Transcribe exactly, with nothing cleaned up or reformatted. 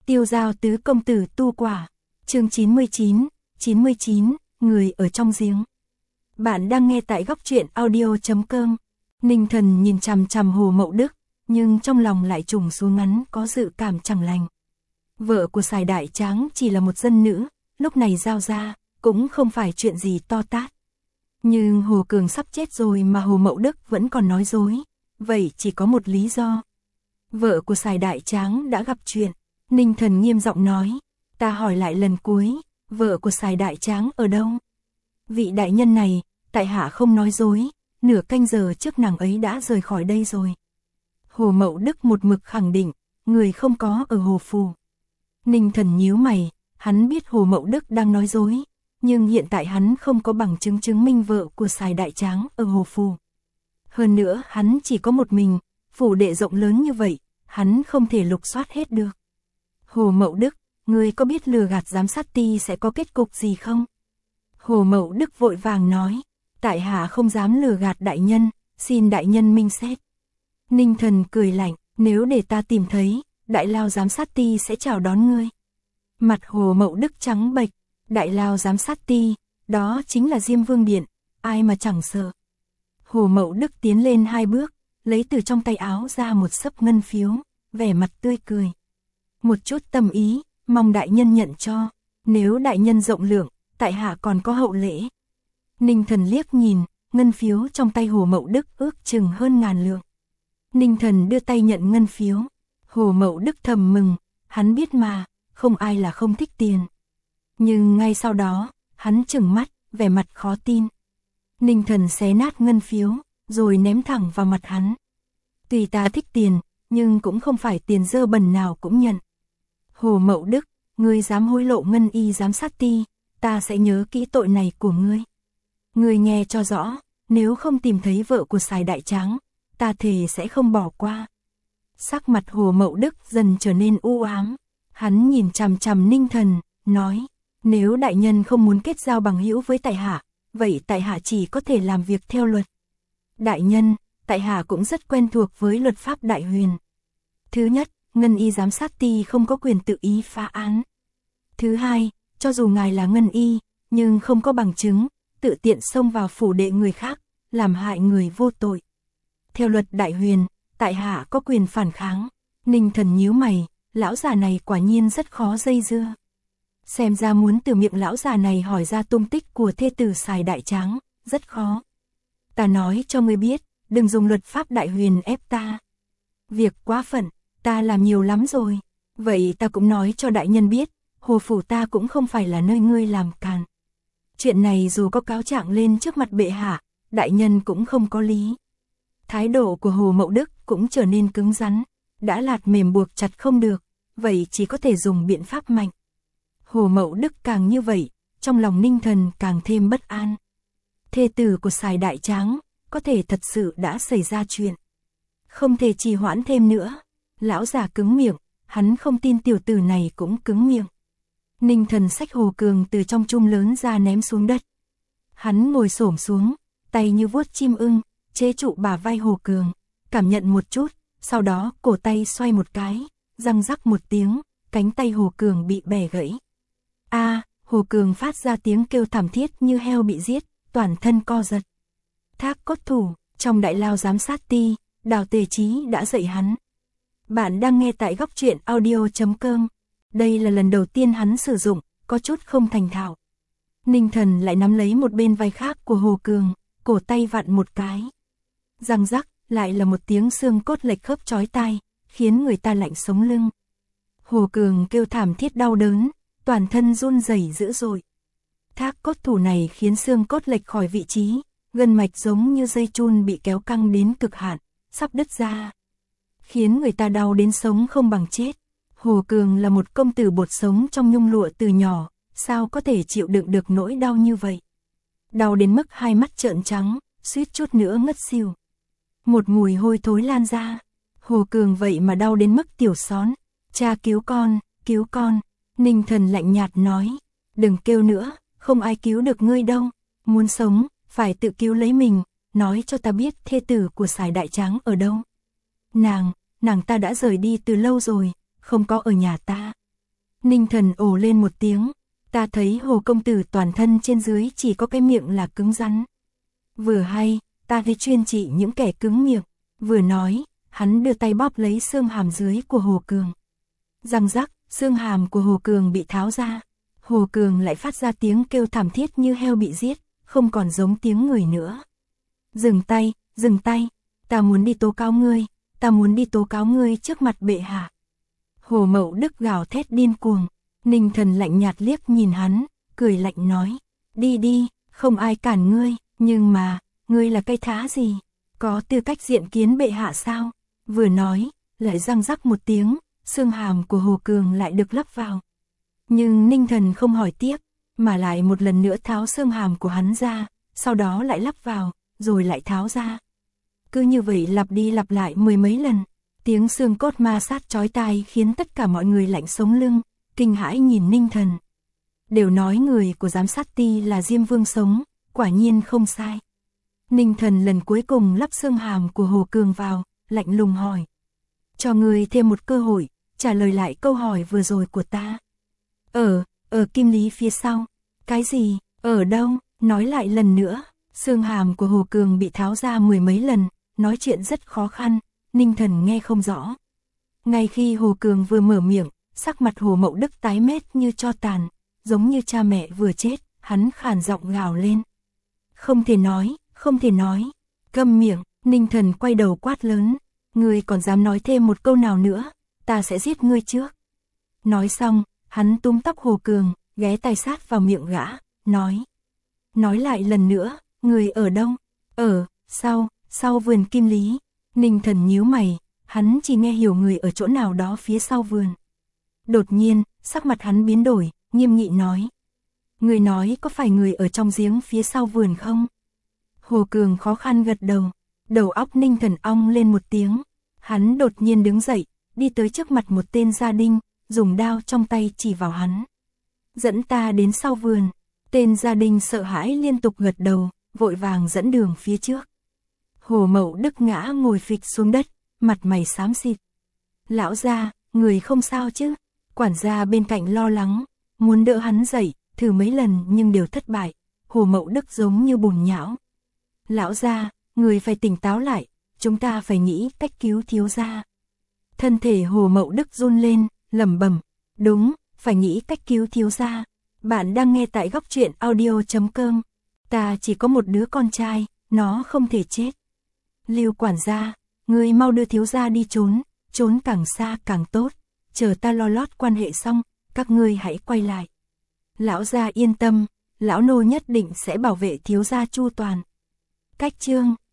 Tiêu Giao tứ công tử tu quả. Chương chín mươi chín, chín mươi chín, người ở trong giếng. Bạn đang nghe tại góc truyện audio chấm com. Ninh Thần nhìn chằm chằm Hồ Mậu Đức, nhưng trong lòng lại trùng xuống ngắn có dự cảm chẳng lành. Vợ của Sài Đại Tráng chỉ là một dân nữ, lúc này giao ra, cũng không phải chuyện gì to tát. Nhưng Hồ Cường sắp chết rồi mà Hồ Mậu Đức vẫn còn nói dối, vậy chỉ có một lý do. Vợ của Sài Đại Tráng đã gặp chuyện. Ninh Thần nghiêm giọng nói, ta hỏi lại lần cuối, vợ của Sài Đại Tráng ở đâu? Vị đại nhân này, tại hạ không nói dối, nửa canh giờ trước nàng ấy đã rời khỏi đây rồi. Hồ Mậu Đức một mực khẳng định, người không có ở Hồ Phủ. Ninh Thần nhíu mày, hắn biết Hồ Mậu Đức đang nói dối, nhưng hiện tại hắn không có bằng chứng chứng minh vợ của Sài Đại Tráng ở Hồ Phủ. Hơn nữa hắn chỉ có một mình, phủ đệ rộng lớn như vậy, hắn không thể lục soát hết được. Hồ Mậu Đức, ngươi có biết lừa gạt giám sát ti sẽ có kết cục gì không? Hồ Mậu Đức vội vàng nói, tại hạ không dám lừa gạt đại nhân, xin đại nhân minh xét. Ninh Thần cười lạnh, nếu để ta tìm thấy, đại lao giám sát ti sẽ chào đón ngươi. Mặt Hồ Mậu Đức trắng bệch, đại lao giám sát ti, đó chính là Diêm Vương Điện, ai mà chẳng sợ. Hồ Mậu Đức tiến lên hai bước, lấy từ trong tay áo ra một xấp ngân phiếu, vẻ mặt tươi cười. Một chút tâm ý, mong đại nhân nhận cho, nếu đại nhân rộng lượng, tại hạ còn có hậu lễ. Ninh Thần liếc nhìn, ngân phiếu trong tay Hồ Mậu Đức ước chừng hơn ngàn lượng. Ninh Thần đưa tay nhận ngân phiếu, Hồ Mậu Đức thầm mừng, hắn biết mà, không ai là không thích tiền. Nhưng ngay sau đó, hắn trừng mắt, vẻ mặt khó tin. Ninh Thần xé nát ngân phiếu, rồi ném thẳng vào mặt hắn. Tùy ta thích tiền, nhưng cũng không phải tiền dơ bẩn nào cũng nhận. Hồ Mậu Đức, ngươi dám hối lộ ngân y giám sát ti, ta sẽ nhớ kỹ tội này của ngươi. Ngươi nghe cho rõ, nếu không tìm thấy vợ của Sài Đại Tráng, ta thề sẽ không bỏ qua. Sắc mặt Hồ Mậu Đức dần trở nên u ám, hắn nhìn chằm chằm Ninh Thần, nói, nếu đại nhân không muốn kết giao bằng hữu với tại hạ, vậy tại hạ chỉ có thể làm việc theo luật. Đại nhân, tại hạ cũng rất quen thuộc với luật pháp Đại Huyền. Thứ nhất, ngân y giám sát ti không có quyền tự ý phá án. Thứ hai, cho dù ngài là ngân y, nhưng không có bằng chứng, tự tiện xông vào phủ đệ người khác, làm hại người vô tội. Theo luật Đại Huyền, tại hạ có quyền phản kháng. Ninh Thần nhíu mày, lão già này quả nhiên rất khó dây dưa. Xem ra muốn từ miệng lão già này hỏi ra tung tích của thê tử Sài Đại Tráng, rất khó. Ta nói cho ngươi biết, đừng dùng luật pháp Đại Huyền ép ta. Việc quá phận, ta làm nhiều lắm rồi. Vậy ta cũng nói cho đại nhân biết, Hồ Phủ ta cũng không phải là nơi ngươi làm càn. Chuyện này dù có cáo trạng lên trước mặt bệ hạ, đại nhân cũng không có lý. Thái độ của Hồ Mậu Đức cũng trở nên cứng rắn, đã lạt mềm buộc chặt không được, vậy chỉ có thể dùng biện pháp mạnh. Hồ Mậu Đức càng như vậy, trong lòng Ninh Thần càng thêm bất an. Thê tử của Sài Đại Tráng, có thể thật sự đã xảy ra chuyện. Không thể trì hoãn thêm nữa. Lão già cứng miệng, hắn không tin tiểu tử này cũng cứng miệng. Ninh Thần xách Hồ Cường từ trong chum lớn ra ném xuống đất. Hắn ngồi xổm xuống, tay như vuốt chim ưng, chế trụ bả vai Hồ Cường, cảm nhận một chút, sau đó cổ tay xoay một cái, răng rắc một tiếng, cánh tay Hồ Cường bị bẻ gãy. A, Hồ Cường phát ra tiếng kêu thảm thiết như heo bị giết, toàn thân co giật. Thác cốt thủ, trong đại lao giám sát ti, Đào Tề Chí đã dạy hắn. Bạn đang nghe tại góc truyện audio chấm com. Đây là lần đầu tiên hắn sử dụng, có chút không thành thạo. Ninh Thần lại nắm lấy một bên vai khác của Hồ Cường, cổ tay vặn một cái. Răng rắc, lại là một tiếng xương cốt lệch khớp chói tai, khiến người ta lạnh sống lưng. Hồ Cường kêu thảm thiết đau đớn, toàn thân run rẩy dữ dội. Thác cốt thủ này khiến xương cốt lệch khỏi vị trí, gân mạch giống như dây chun bị kéo căng đến cực hạn, sắp đứt ra. Khiến người ta đau đến sống không bằng chết. Hồ Cường là một công tử bột sống trong nhung lụa từ nhỏ, sao có thể chịu đựng được nỗi đau như vậy. Đau đến mức hai mắt trợn trắng, suýt chút nữa ngất xỉu. Một mùi hôi thối lan ra. Hồ Cường vậy mà đau đến mức tiểu xón. Cha cứu con, cứu con. Ninh Thần lạnh nhạt nói, đừng kêu nữa, không ai cứu được ngươi đâu. Muốn sống, phải tự cứu lấy mình. Nói cho ta biết thê tử của Sài Đại Tráng ở đâu. Nàng, nàng ta đã rời đi từ lâu rồi, không có ở nhà ta. Ninh Thần ồ lên một tiếng, ta thấy Hồ công tử toàn thân trên dưới chỉ có cái miệng là cứng rắn. Vừa hay, ta thì chuyên trị những kẻ cứng miệng, vừa nói, hắn đưa tay bóp lấy xương hàm dưới của Hồ Cường. Răng rắc, xương hàm của Hồ Cường bị tháo ra. Hồ Cường lại phát ra tiếng kêu thảm thiết như heo bị giết, không còn giống tiếng người nữa. Dừng tay, dừng tay, ta muốn đi tố cáo ngươi, ta muốn đi tố cáo ngươi trước mặt bệ hạ. Hồ Mậu Đức gào thét điên cuồng, Ninh Thần lạnh nhạt liếc nhìn hắn, cười lạnh nói, đi đi, không ai cản ngươi, nhưng mà, ngươi là cây thá gì, có tư cách diện kiến bệ hạ sao? Vừa nói, lại răng rắc một tiếng, xương hàm của Hồ Cường lại được lắp vào. Nhưng Ninh Thần không hỏi tiếp, mà lại một lần nữa tháo xương hàm của hắn ra, sau đó lại lắp vào, rồi lại tháo ra. Cứ như vậy lặp đi lặp lại mười mấy lần, tiếng xương cốt ma sát chói tai khiến tất cả mọi người lạnh sống lưng, kinh hãi nhìn Ninh Thần. Đều nói người của giám sát ty là Diêm Vương sống, quả nhiên không sai. Ninh Thần lần cuối cùng lắp xương hàm của Hồ Cường vào, lạnh lùng hỏi. Cho người thêm một cơ hội, trả lời lại câu hỏi vừa rồi của ta. Ở, ở Kim Lý phía sau. Cái gì, ở đâu, nói lại lần nữa. Xương hàm của Hồ Cường bị tháo ra mười mấy lần, nói chuyện rất khó khăn, Ninh Thần nghe không rõ. Ngay khi Hồ Cường vừa mở miệng, sắc mặt Hồ Mậu Đức tái mét như tro tàn, giống như cha mẹ vừa chết, hắn khàn giọng gào lên. Không thể nói, không thể nói. Câm miệng, Ninh Thần quay đầu quát lớn. Ngươi còn dám nói thêm một câu nào nữa, ta sẽ giết ngươi trước. Nói xong, hắn túm tóc Hồ Cường, ghé tai sát vào miệng gã, nói. Nói lại lần nữa, ngươi ở đâu? Ở, sau, sau vườn Kim Lý. Ninh Thần nhíu mày, hắn chỉ nghe hiểu người ở chỗ nào đó phía sau vườn. Đột nhiên, sắc mặt hắn biến đổi, nghiêm nghị nói. Người nói có phải người ở trong giếng phía sau vườn không? Hồ Cường khó khăn gật đầu, đầu óc Ninh Thần ong lên một tiếng. Hắn đột nhiên đứng dậy, đi tới trước mặt một tên gia đình, dùng đao trong tay chỉ vào hắn. Dẫn ta đến sau vườn. Tên gia đình sợ hãi liên tục gật đầu, vội vàng dẫn đường phía trước. Hồ Mậu Đức ngã ngồi phịch xuống đất, mặt mày xám xịt. Lão gia, người không sao chứ? Quản gia bên cạnh lo lắng, muốn đỡ hắn dậy, thử mấy lần nhưng đều thất bại. Hồ Mậu Đức giống như bùn nhão. Lão gia, người phải tỉnh táo lại, chúng ta phải nghĩ cách cứu thiếu gia. Thân thể Hồ Mậu Đức run lên, lẩm bẩm, đúng, phải nghĩ cách cứu thiếu gia. Bạn đang nghe tại góc truyện audio chấm com. Ta chỉ có một đứa con trai, nó không thể chết. Lưu quản gia, ngươi mau đưa thiếu gia đi trốn, trốn càng xa càng tốt. Chờ ta lo lót quan hệ xong, các ngươi hãy quay lại. Lão gia yên tâm, lão nô nhất định sẽ bảo vệ thiếu gia chu toàn. Cách chương